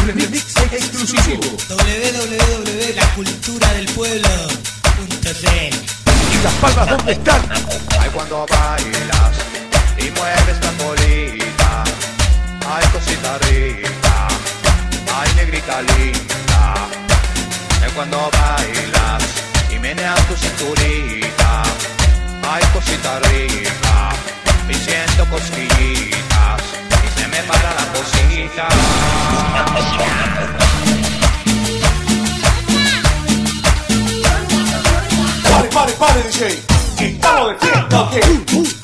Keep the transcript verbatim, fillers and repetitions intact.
remix exclusivo. doble u doble u doble u punto la cultura del pueblo punto c. ¿Y las palmas dónde están? Ay, cuando bailas y mueves la colita, ay, cosita rica, ay, negrita linda. Ay, cuando bailas y meneas tu cinturita, ay, cosita rica, y siento cosquillitas y se me para la cosita. Pare, pare, pare, D J, que estamos de fiesta, ¿ok?